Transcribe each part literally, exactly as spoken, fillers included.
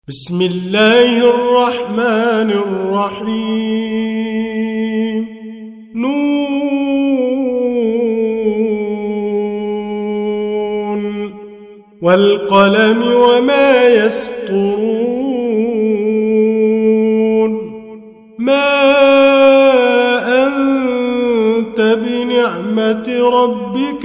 بسم الله الرحمن الرحيم نون والقلم وما يسطرون ما أنت بنعمة ربك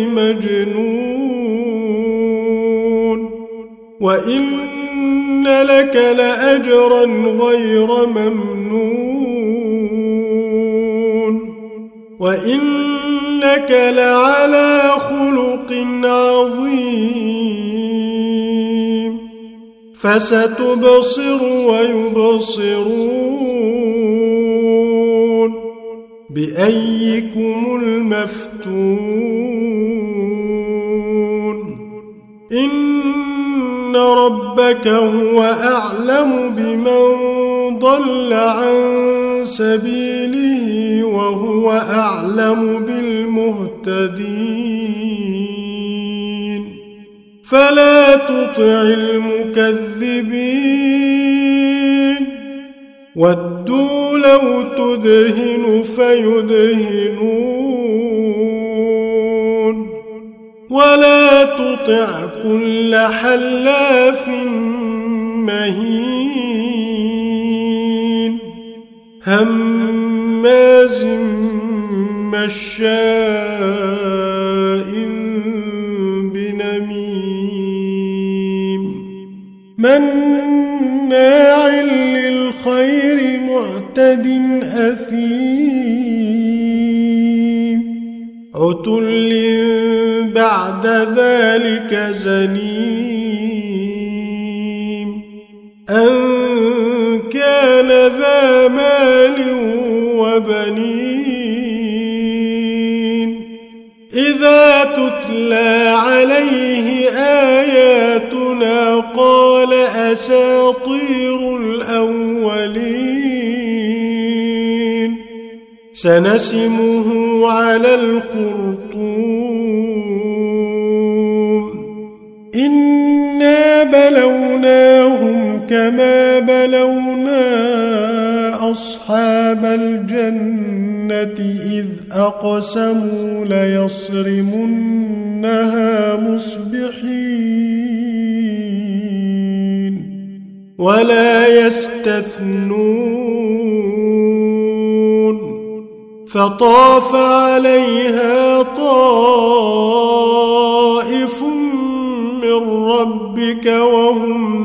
بمجنون وإن لك لأجرا غير ممنون وإنك لعلى خلق عظيم فستبصر ويبصرون بأيكم المفتون إن ربك هو أعلم بمن ضل عن سبيله وهو أعلم بالمهتدين فلا تطع المكذبين ودوا لو تدهن فيدهنون ولا تطع كل حلاف مهين هماز مشاء بنميم مناع للخير معتد أثيم عتل بعد ذلك زنيم أن كان ذا مال وبنين إذا تتلى عليه آياتنا قال أساطير الأولين سنسمه على الخرطوم إنا بلوناهم كما بلونا أصحاب الجنة إذ أقسموا ليصرمنها مصبحين ولا يستثنون فطاف عليها طائف من ربك وهم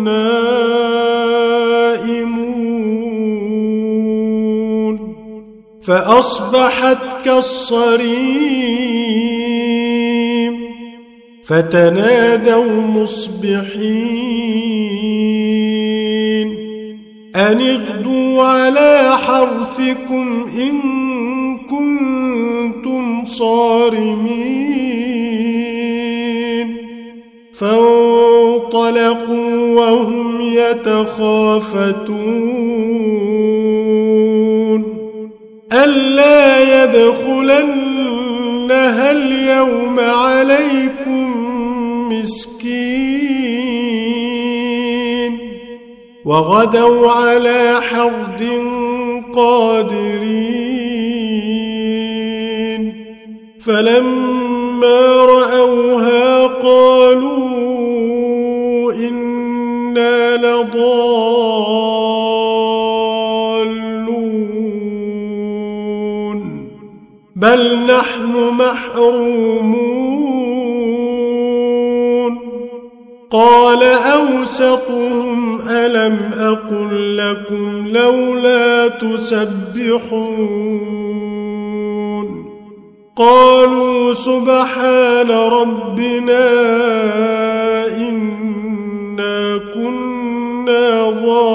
نائمون فأصبحت كالصريم فتنادوا مصبحين أن اغدوا على حرثكم إن كنتم صارمين فانطلقوا وهم يتخافتون ألا يدخلنها اليوم عليكم مسكين وغدوا على حرد قادرين فلما رأوها قالوا إنا لضالون بل نحن محرومون قال أوسطهم ألم أقل لكم لولا تسبحون قالوا سبحان ربنا إنا كنا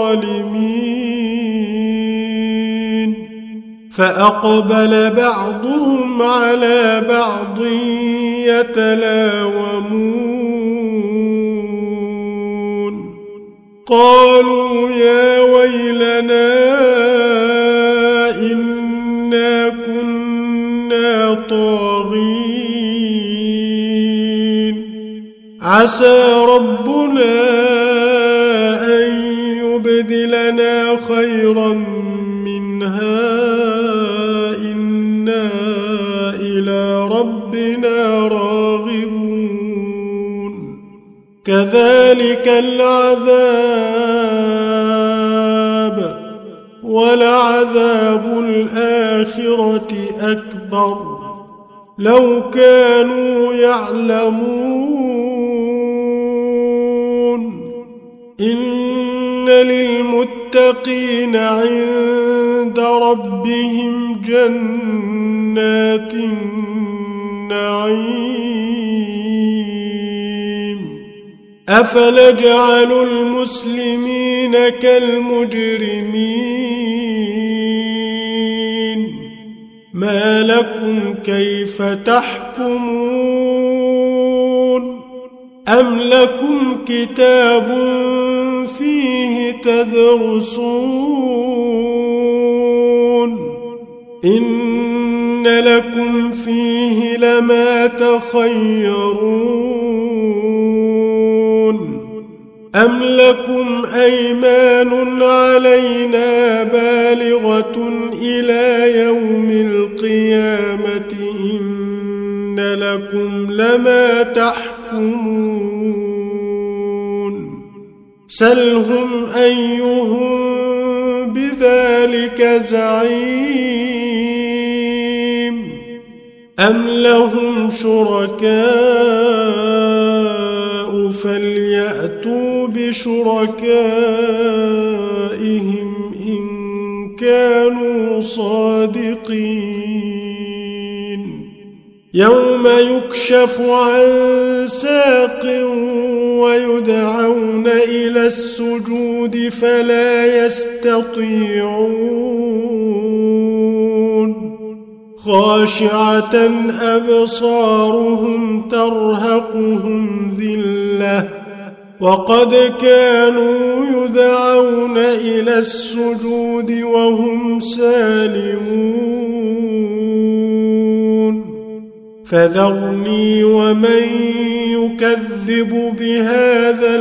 ظالمين فأقبل بعضهم على بعض يتلاومون قالوا يا ويلنا إنا كنا طاغين عسى ربنا أن يبدلنا خيرا منها إنا إلى ربنا راغبون كذلك العذاب ولعذاب الآخرة أكبر لو كانوا يعلمون إن للمتقين عند ربهم جنات النعيم أفنجعل المسلمين كالمجرمين ما لكم كيف تحكمون أم لكم كتاب فيه تدرسون إن لكم فيه لما تخيرون أم لكم أيمان علينا بالغة إلى يوم القيامة إن لكم لما تحكمون سلهم أيهم بذلك زعيم أم لهم شركاء فليأتوا بشركائهم إن كانوا صادقين يوم يكشف عن ساق ويدعون إلى السجود فلا يستطيعون خاشعة أبصارهم ترهقهم ذلة وقد كانوا يدعون إلى السجود وهم سالمون فذرني ومن يكذب بهذا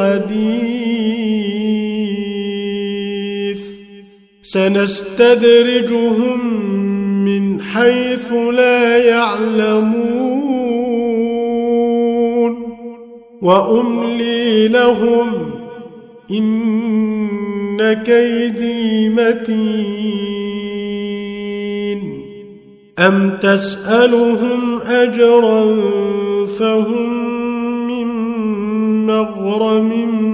الحديث سنستدرجهم من حيث لا يعلمون وأملي لهم إن كيدي متين أم تسألهم أجرا فهم من مغرم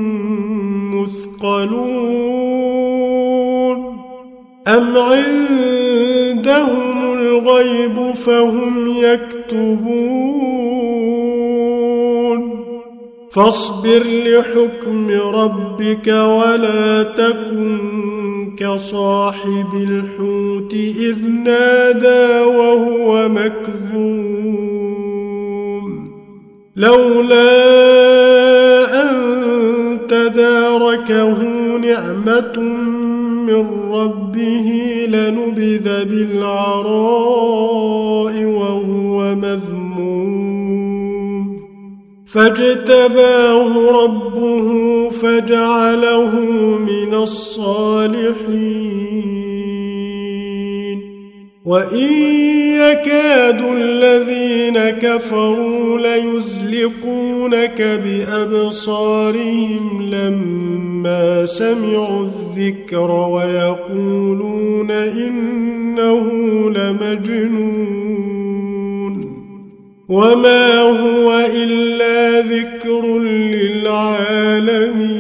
مثقلون أم عندهم الغيب فهم يكتبون فاصبر لحكم ربك ولا تكن كصاحب الحوت إذ نادى وهو مكذوم لولا أن تداركه نعمة من ربه لنبذ بالعراء وهو مذموم فاجتباه ربه فجعله من الصالحين وإن يكاد الذين كفروا ليزلقونك بأبصارهم لما سمعوا الذكر ويقولون إنه لمجنون وما هو إلا ذكر للعالمين